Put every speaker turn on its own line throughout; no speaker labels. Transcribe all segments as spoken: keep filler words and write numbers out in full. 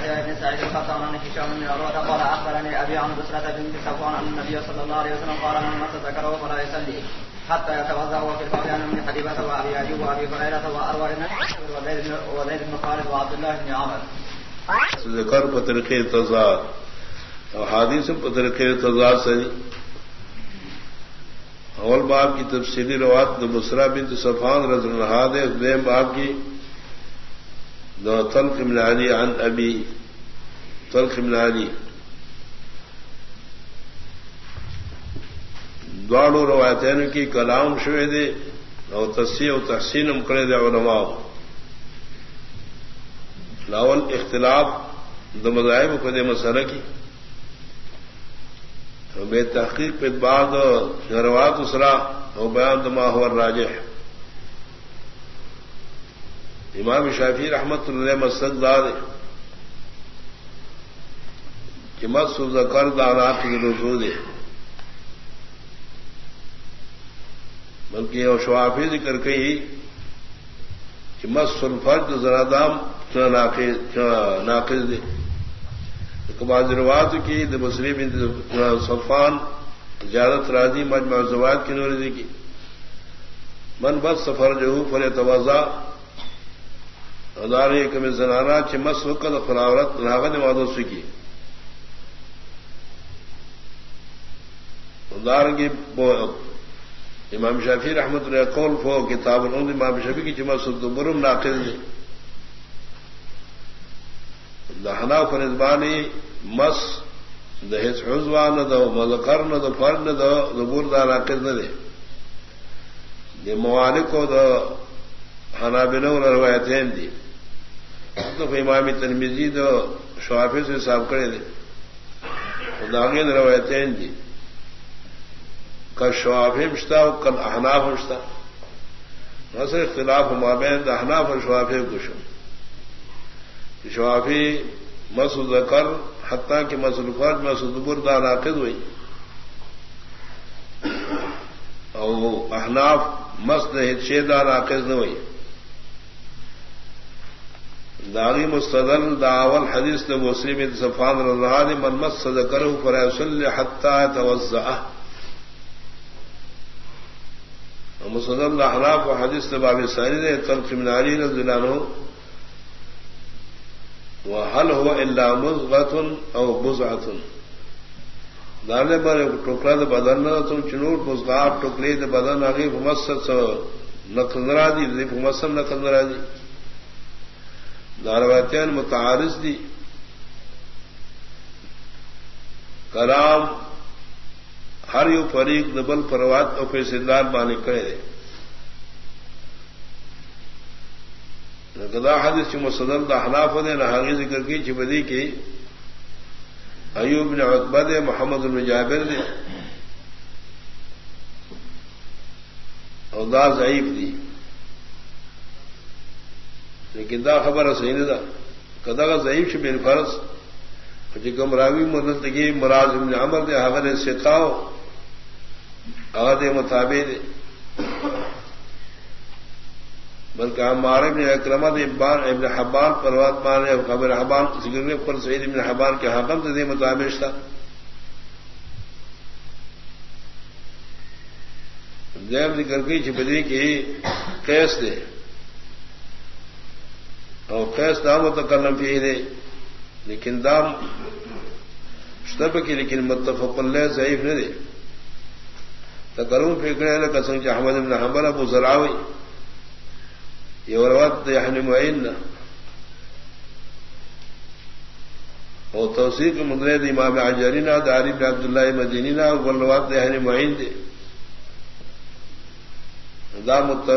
يحيى بن سعيد القطان عن هشام بن عروة قال أخبرني أبي عن بسرة بنت صفوان أن النبي صلى الله عليه وسلم قال من مس ذكره فلا يصلي حتى يتوضأ. وفي الباب عن ابن حبيبة وأبي أيوب وأبي هريرة وأروى بن وزيد بن خالد وعبد الله بن عمر.
ذکر پترقے تضاد اور حادث پترقے تضاد سے اول باب کی تفصیلی روایت بسرا بنت صفوان رضی اللہ عنہ ہے. دویم باب کی طلق بن علی عن ابی طلق بن علی دوڑو روایتین کی کلام شوے دے اور تصحیح و تحسین کرے دے علماء. لاول اختلاف دو مذاہب کو دے مسئلہ کی بے تحقیق پہ بعد روایت اسرا اور بیان دما ہوا راجح. امام شافعی رحمت اللہ مسد داد کہ مس ذکر دانات کی رسو دے بلکہ اور شوافی ذکر کہی کہ مس الفرد ذرا دام ناقص دے. بعض روایت کی مسلم صفان زیادت راضی مجمع الزوائد کی نوردی کی من بس سفر جو فل توضا ادارے کم زنانا چمس وقت فلاورت لاغت مادوس کی ادارنگی امام شافعی رحمت اللہ قول فو کتاب العمد امام شافعی کی چمس برم ناقص دے. دہنا فنزبانی مس دہس حزوان نہ دو مذکر نہ دو فرد نہ دو زبور دا ناقص نہ دے. یہ موالک کو دو حنابلہ روایتین دی تو امام ترمذی دو شوافی سے صاحب کرے دے داغین روایتین دی کل شوافی مشتا کل احناف مشتا نصر اختلاف مابین دا احناف اور شوافی کشم. شوافی مسعود ذکر حتیٰ کہ مسعود فرد مسعود بردا ناقض ہوئی اور احناف مسد شیدا ناقض نہ ہوئی. داغی مستدل داول حدیث نے مسلم صفان رضی من مس ذکرہ فلیصلی حتیٰ یتوضأ. مستدل احناف و حدیث نے باب ثانی نے طلق بن علی رضی اللہ عنہ وهل هو الا مضغه او بضعه دارے پر ٹکڑا دے بدن نہ تم چنوٹ مضغات ٹکڑے دے بدن اگے ممسد سو نقل نرادی دے ممسد نقل نرادی دارواتین متعارض دی کلام ہر یو فریق دبل پروات او فیصلات بانے کرے دے. گدا حدیث چ مصدر دا حناف نے نہ ذکر کی چبدی کی ایوب بن عتبہ دے محمد بن جابر دے اور دا ضعیف دی لیکن دا خبر صحیح نہ دا کدا کا ضعیف چ بن فرض کہ کم راوی مدد کی مراد بن عمر دے حاضر ثقاو اغه مطابق بلکہ ہمارے ابن اکرمہ ابان ابن حبان پروات مانے خبر حبان ذکر پر سعید ابن حبان کے حکم سے مطابق تھا. دیم ذکر کی چھپدی کی قیس دے اور قیس دام متکلم فی دے لیکن دام شتب کی لیکن متفق اللہ ضعیف نہ دے. تکلم فکرے قسم چ احمد بن حنبل ابو زراوی یہ روایت یعنی معین اور توثیق مدرد امام عجرینا داری بن عبداللہ مدینینا اور روایت یعنی معین دے دا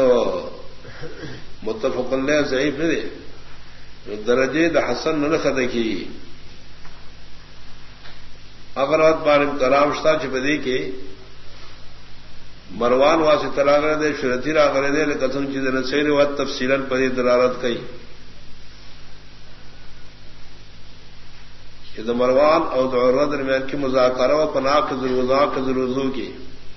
متفق اللہ ضعیف نہ دے درجے دا حسن نہ خد کی اگر وقت بارم کلام شتا چپدی کے مروان واسی تلا کر دے شرتی را کر دے قسم چیز نسیر وقت تفصیلا پری دلالت کئی کہ مروان اور دعوت درمیان کی مذاکرہ و پناہ کے ضرور کے ضرور کی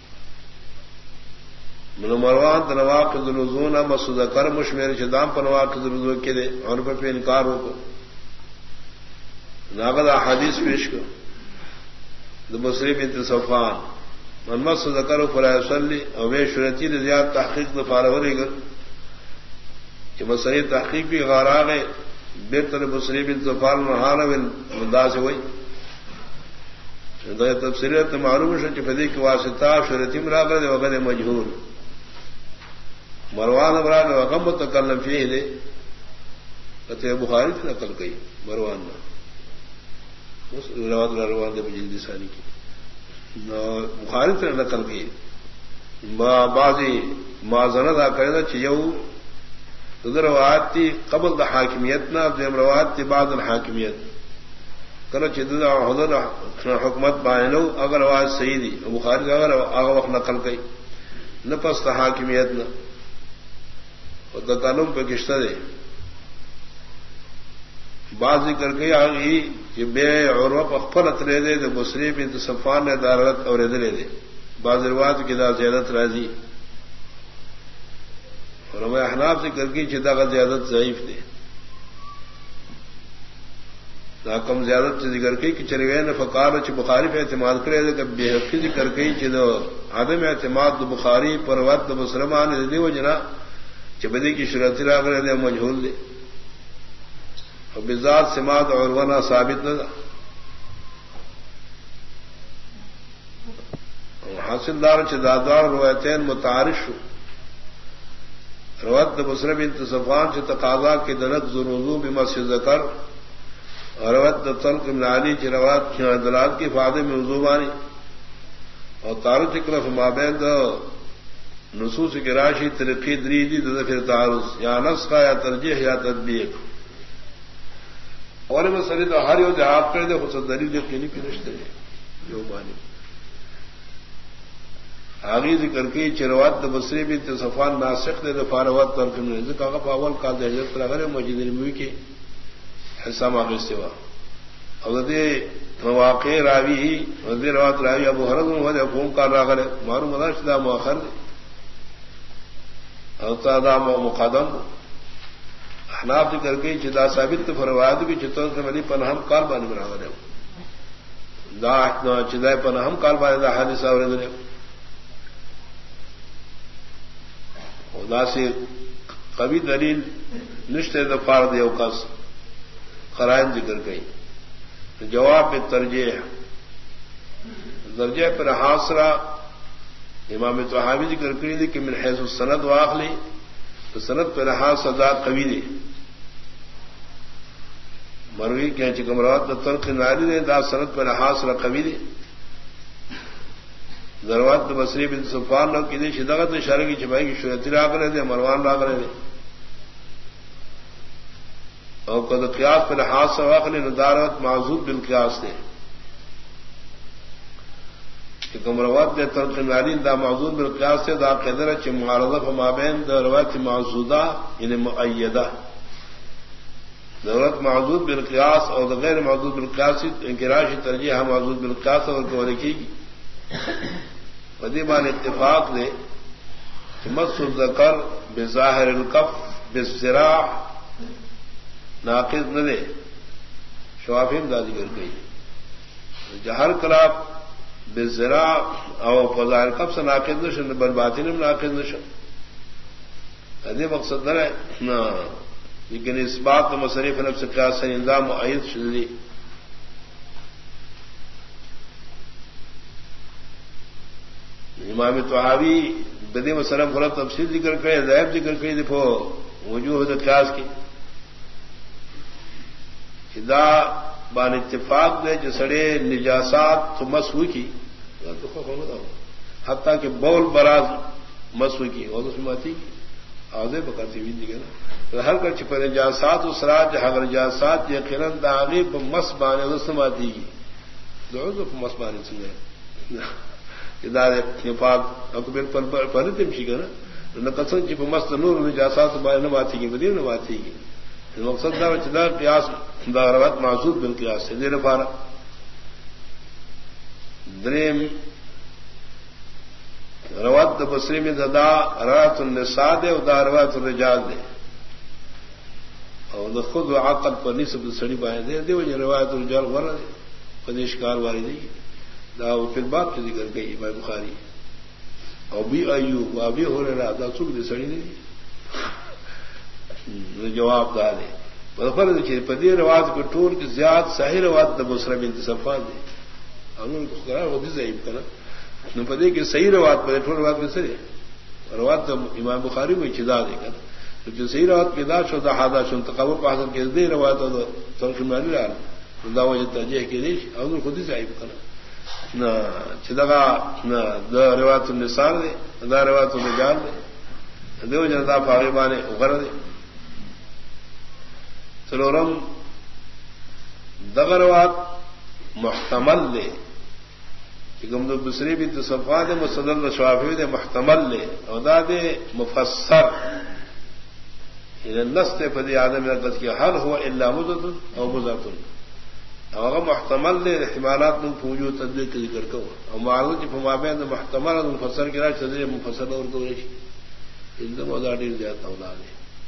من مروان تنوا کے ضرور نہ مسود کر مشمیر شدام پنوا کے ضرور کے دے اور پہ انکار ہو کو ناغد حدیث پیش کو بصری بنت صفوان من مس ذکر فلا يصلي او بے شرطی زیاد تحقیق دو فارغ گر کہ مسئلہ تحقیق بھی غارا گئے بہتر بصری بنت صفوان رہانا مدا سے ہوئی تفسیرت معلوم ہے کہ فدی کی واسطہ شرطی مراغ دے وغیر مجہول مروان امراغ وغم متکلم فیہ دے فتح بخاری سے نقل گئی مروان میں رواد روان دے جلدی ثانی کی بخاری سے نقل گئی بعضی معذرت کرنا چاہیے روایت تھی قبل دا حاکمیت نہ روایت تھی بعد الحاکمیت کرو چد حضر حکمت بائنو اگر آواز صحیح دی بخاری اگر آگا وقت نقل گئی نہ پس حاکمیت نہ تعلم پہ کشتہ دے بعض ذکر گئی آگی کہ بے اور وقت لے دے تو بصری بنت صفوان نے دارت اور لے دے بعض روایت کی دا زیادت راضی اور ہمیں احناف سے کر گئی چدا کا زیادت ضعیف دے کم زیادت سے ذکر کی کہ چلے نے فقار چ بخاری پہ اعتماد کرے کہ بے حقی ذکر کی چ عدم اعتماد بخاری پر وقت مسلمان دی وجنا چبدی کی شرط را کرے دے مجہول دے اور بذات سماعت اور ورنہ ثابت نہ حاصلدار چ دادوار روایتین متعارف روایت بصری بنت صفوان سے تقاضا کے دنت ذروذو بمسجد ذکر اور روایت طلق بن علی کی روایت دلالت کی فائدے میں وضوبانی اور تعارض اکرف مابین نصوص کی راشی ترقی دریدی پھر تعارض یا نسخ یا ترجیح یا تطبیق اور مسئلے تو ہر یو آپ کر دے خود دلیل یقینی کی رشتے جو بانی آگے ذکر کی چروات بصری بنت صفوان ناسخ دے فاروات ترک نے ذکر کا اول کا دے حضرت اگر مسجد نبوی کے حصہ ماغی سوا حضرت واقع راوی حضرت روات راوی ابو حرد ہو قوم کا راغل معلوم مدار شدہ مؤخر دا مقدم احناف ذکر کے چدا ثابت فرواد کی چتر سے ملی پنہم کال بانی براغل دا چدائے پنہم کال بانی دا حادثہ اور دا سے قوی دلیل نشتے دفار دے اوقاس قرائن ذکر گئی جواب میں ترجیح درجہ پر حاصرہ امام طحاوی ذکر کری دی کہ من حیث السند واخلی تو سند پر لحاظ سزا قوی دی مروی کہ چکمروات ترک ناری نے دا سند پر لحاظ را قوی دی ضروات بصری بنت صفوان نو کی دی شدغت اشارہ کی چھپائی کی شرطی راگ رہے دے مروان راگ رہے دے اور قد قیاس پر لحاظ سے واقعی ندارت معذوب بالقیاس دے کہ کمروات دے ترک ناری دا معذوب بالقیاس سے دا قدر چھ معارضہ فمابین دا روایت معذودہ یعنی مؤیدہ ضرورت معذوب بالقیاس اور غیر معذوب بالقیاس انکراشی ترجیح معذوب بالقیاس اور کو لکھی گی ودیبان اتفاق دے کہ مس الذکر بظاہر الکف بالذراع ناقض نہ دے شوافیم دا ذکر گئی جہر کلاب بالذراع او بظاہر الکف سے ناقض نشن بل باطن میں ناقض نشن ادی مقصد نہ ہے نا لیکن اس بات میں مصنف نفس قیاس سے اندام معید شدی امام طحاوی بدی مسلم فلت تفصیل ذکر کرے ذائب ذکر کرے دیکھو وجوہ قیاس کی خدا بان اتفاق دے جو سڑے نجاسات تو مسو کی حتیٰ کہ بول براز مسو کی اور اس میں آتی آدھے بکاتی بھی دیکھے نا ہر کر چھپے نجاسات اسرات جہاں نجاسات یقیناً داغی پہ مس بانے اس میں آتی گی دو مس بانے سنگے پہلے تم سی نا قسم چپ مست نور نجاسات بانے نہ باتیں گی بدیر نہ باتیں گی مقصد دا چدا قیاس دا روایت معذوب بالقیاس سے دیر پارا دریم روایت بصری میں دا روایت النساء دے اور دا روایت الرجال دے اور خود عقل پر نسب سڑی پائے دے دے وہ روایت الجال ورا دے پدیش کار والی دی دا پھر بات کی ذکر گئی امام بخاری اور بھی ایوب ابھی ہو رہا دا سوق دے سڑی نہیں جواب دا دے پر دیکھیے پدی روایت کو ٹور کی زیاد صحیح روایت دا بصرہ بنت صفوان دے انہوں کو کرا وہ بھی ضعیف کرا نو پدی کہ صحیح روایت پر ٹور روایت میں سے روایت امام بخاری میں چدا دے کر جو صحیح روایت کے دا شو دا حدا شو تقابل پاسن کے دے روایت دا ترجمہ نہیں رہا دا وجہ ترجیح کے دیش انہوں خود ہی ضعیف کرا نہ چدا نہ دا روایت النساء دے دا روایت الرجال دے دیو جنتا فاغبان غر دے سلورم دغروات محتمل لے کم دوسری بھی تصفا دے مستدل شوافی دے محتمل لے ادا دے مفسر نستے پدی آدم رقص کی حل ہوا الا مزت او مزاتن اور محتمل لے احتمالات من پوجو تدبیر کے ذکر کو اور معلوم کی فمابین محتمل مفسر کی راج تدبیر مفسر اور کو رشی اندم ادا ڈیر جاتا اولاد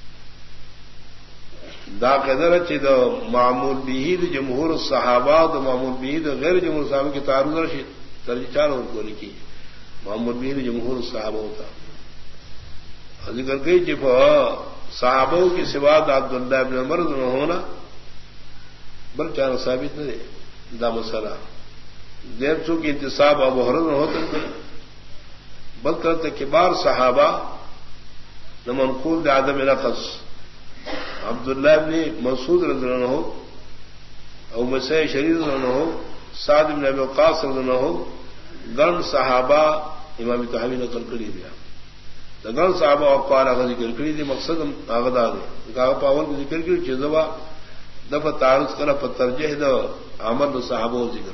دا قدر چی دا معمول بیہی دا جمہور الصحابہ دا معمول بیہی دا غیر جمہور صحابہ کی تعارض رشید ترجیح چار اور کو لکھی معمول بیہی دا جمہور الصحابہ ہوتا ذکر گئی چی صحابہ کی سوا دا عبداللہ ابن عمر نہ ہونا بل چار ثابت نہ دے دا مسئلہ دیر چونکہ انتصاب ابو ہریرہ نہ ہوتا بل کرتا کبار صحابہ نہ منقول دا عدم نقص عبداللہ ابن مسعود رضی اللہ عنہ او مسیح شریف رضی اللہ عنہ سعد بن ابی وقاص رضی اللہ عنہ گن صحابہ امام طحاوی نے نقل کری دیا گن صحابہ اقوال آغا ذکر کری دی مقصد آغدا دے کہا پاول کو ذکر کری چیزوا دفع تعارض کرا پر ترجیح دا عمل صحابہ ذکر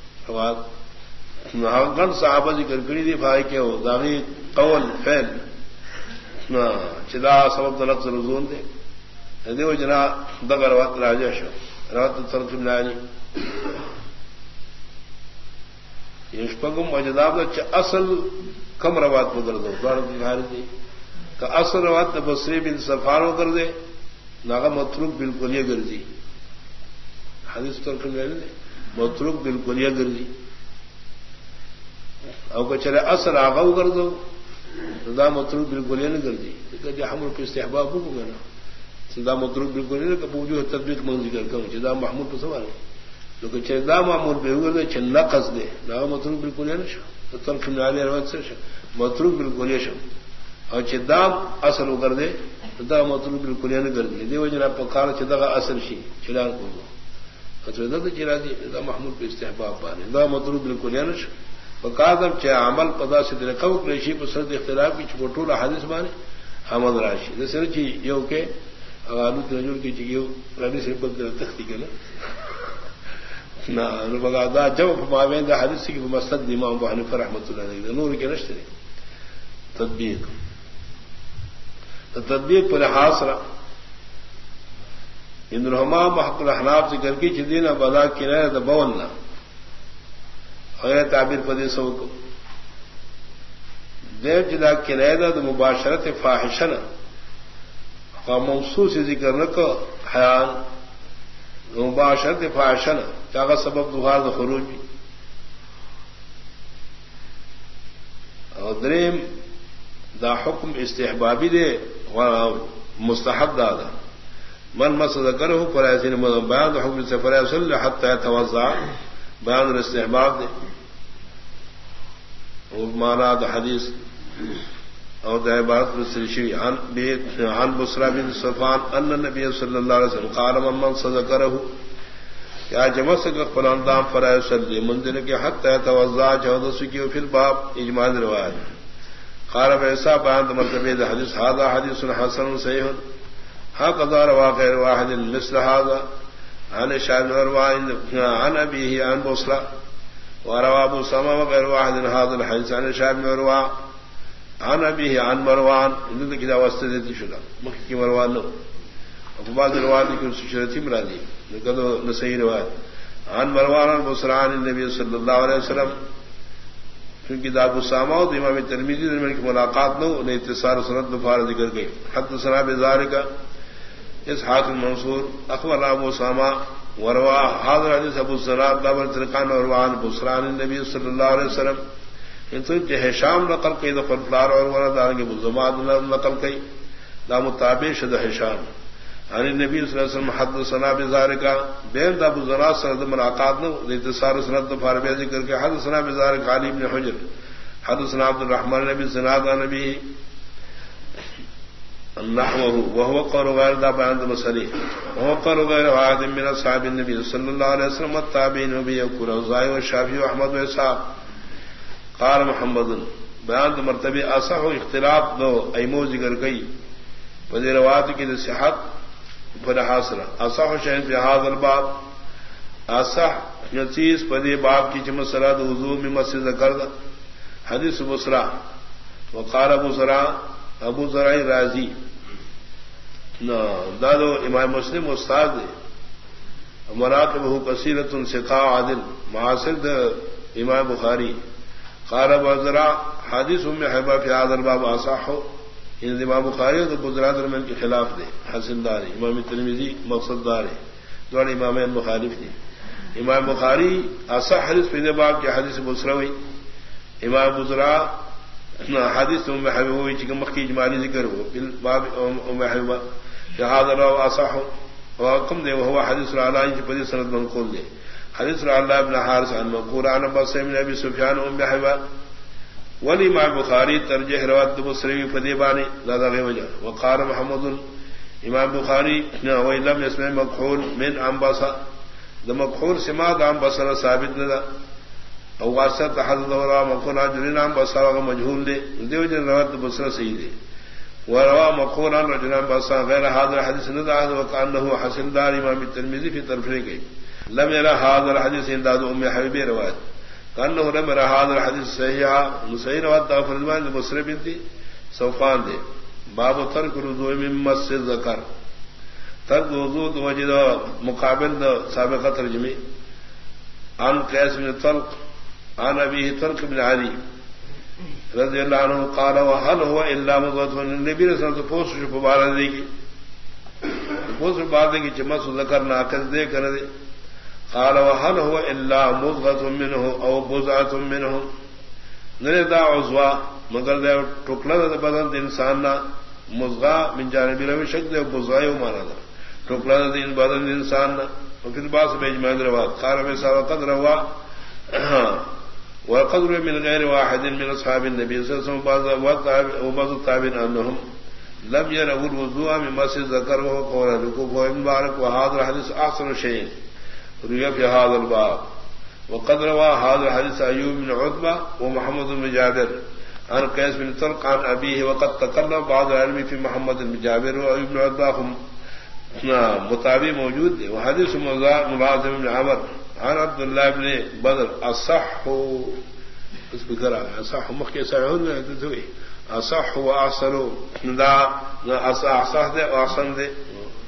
کرنا گن صحابہ ذکر کری دی فائی کہ ہو داغی قول فعل چدا سبب دلت رضون دے دیو جنا دغ روات راجع شو روات ترجم لانی یشپگم وجداب دا اصل کم روات بدر دو دوڑا دکھاری دی کہ اصل روات بصری بن صفانو کر دے ناغا متروک بالکل یہ گردی حدیث ترجم لانی دے متروک بالکل یہ گردی او کہ چلے اصل آغاو کر دو دا متروک بالکل یہ نہیں گردی کہ جا حمل پہ استحباب ہو گنا دا متروک بالکل نہیں کہ پوجو تطبیق من ذکر کروں چدا محمود کو سوال ہے لیکن چدا معمول بے ہوئے چھ نقص دے دا متروک بالکل نہیں شو ترک من علی روایت سے شو متروک بالکل شو اور چدا اصل ہو کر دے دا متروک بالکل نہیں کر دے دیو جنا پکار چدا کا اصل شی چلا کو اچھا دا چلا دی دا محمود پہ استحباب بانے دا متروک بالکل نہیں شو وقادم چ عمل پدا سے دل کو ریشی پر سرد اختلاف کی چھوٹو حدیث بانے حمد راشی جیسے چی یو کہ آلو تنجور کی چیو رانی سے بدل تختی کے نا بگا دا جب مابین دا حدیث کی مسند امام ابو حنیفہ رحمۃ اللہ علیہ نور کے نشتے تطبیق تطبیق پر حاصرہ ان رحما محق الاحناف ذکر کی چدینہ بدا کنایہ دا بولنا غیر تعبیر پدی سو کو دیو جدا کنایہ دا مباشرت فاحشہ موصوص ذکر نہ کو حیان مباشرت فاحشہ چاغا سبب دہار دا خروج بھی اور دریم دا حکم استحبابی دے مستحب دادا من مس ذکرہ پر ایسے بیان دا حکم سے فرائض اللہ حتی توضع بیان الاستحباب دے اور مانا دا حدیث اور عبارت رسول عن عن بصرہ بن صفوان ان النبي صلی اللہ علیہ وسلم قال من صدقره یا جمع سے قرآن دام فرائے صلی منزل کے حتی توضع چودہ سکی فی الباب اجماع روایت قال ایسا بیان مرتبہ حدیث هذا حدیث حسن صحیح هكذا روى غير واحد مثل هذا عن شان رواه عن ابيه عن بصرى وروى ابو سما وغير واحد هذا الحديث عن شان رواه عن ابيه عن مروان ان كذا واستدت شلا مكي مروان ابو بعض روایت کی شرطی مرادی نقدو نصحیح روایت عن مروان البصرى عن النبي صلی اللہ علیہ وسلم کیونکہ ابو سما اور امام ترمذی نے کی ملاقات نو نے اتصال سند بخاری ذکر گئی حدثنا بذلك اسحاق المنصور اخبر ابو اسامہ وروا حاضر حدیث ابو الزناد دابر ترکان وروان بسران النبی صلی اللہ علیہ وسلم انتو کہ شام نقل کئی دفر فلار اور ورد آنگے بزماد نقل کئی دا مطابق شد حشام عن النبی صلی اللہ علیہ وسلم حدثنا بذارکا بین دا ابو الزناد سرد ملاقات نو اتصار سند فاربی ذکر کے حدثنا بذارک علی بن حجر حدثنا عبد الرحمن نبی زناد نبی نحوه وهو قول غير ذا بيان المسلي وهو قول غير واحد من اصحاب النبي صلى الله عليه وسلم والتابعين وبيقول الزاهي والشافعي واحمد واسحاق قال محمد بیان مرتبه اصح اختلاف دو ایمو ذکر گئی وذ روایت کی صحت پر حاصل اصح شیء في هذا الباب اصح چیز پدی باب کی جمع صلات وضو میں مسجد ذکر حدیث بصرا وقال ابو زرع ابو زرع راضی دادو امام مسلم استاد مراقبہ کثیرۃ ثقہ عادل معاصر امام بخاری قال ابو زرع حدیث ام حبیبہ فی هذا الباب اصح ان امام بخاری تو گزرا درمیان کے خلاف دے حسن دار امام ترمذی مقصد دار ہے دونوں امامین مخالف تھے امام بخاری اصح حدیث فی باب کے حدیث بصروی امام ابو زرع حدیث ام حبیبہ ہوئی کہ مکی اجمالی ذکر ہو باب ام حبیبہ هذا رو اصح وقم دے وهو حدیث العلاء کی پدی سند منقول دے حدیث العلاء بن حارث عن مقول عن ابي بن ابي سفيان ام حبیبہ ولی ما بخاری ترجیح روایت مسلم پدی بانی زیادہ غیر وجہ وقال محمد امام بخاری و لم يسمع مقول من انبصا ده مقول سما دام بصر ثابت نہ او واسط حدث اور مقول جن نام بصر مجهول دے دیو جن روایت بصر صحیح دے وروا مقول عن رجل بصر غير هذا الحديث ندعه وكانه حسن دار امام الترمذي في طرفه لم يرى هذا الحديث عند ام حبيبه روایت كانه لم يرى هذا الحديث صحيح صحيح روایت فرمان مسلم بنت سوفان دے باب ترک الوضوء من مس الذکر ترک وضوء وجد مقابل سابقہ ترجمه عن قيس بن طلق عن ابيه طلق بن علي رضی اللہ عنہ قال وهل هو الا مضغه النبي صلی اللہ علیہ وسلم پوچھ مبارک دے گی پوچھ بعد کی جمع ذکر ناقص دے کر دے قال وهل هو الا مضغه منه او بضعه منه نہ دا عضوا مگر دے ٹکڑا دے بدن انسان نہ مضغہ من جانب روی شک دے بضعه مانا دا ٹکڑا دے بدن انسان نہ پھر بعد میں اجماع روایت قال میں سبقت روا وقدر من غير واحد من اصحاب النبي صلى الله عليه وسلم وبعض التابعين انهم لم يروا الوضوء من مس الذكر وهو قول ابو ابن مبارك وهذا الحديث احسن شيء روي في هذا الباب وقد روى هذا الحديث ايوب بن عتبة ومحمد بن جابر عن قيس بن طلق عن ابيه وقد تكلم بعض العلم في محمد بن جابر وايوب بن عتبة هم مطابق موجود ہے وحديث ملازم بن عمر عن عبد الله بن بدر اصح اس بذرا اصح مخي سعود اصح واحسن دا اصح صح دے واحسن دے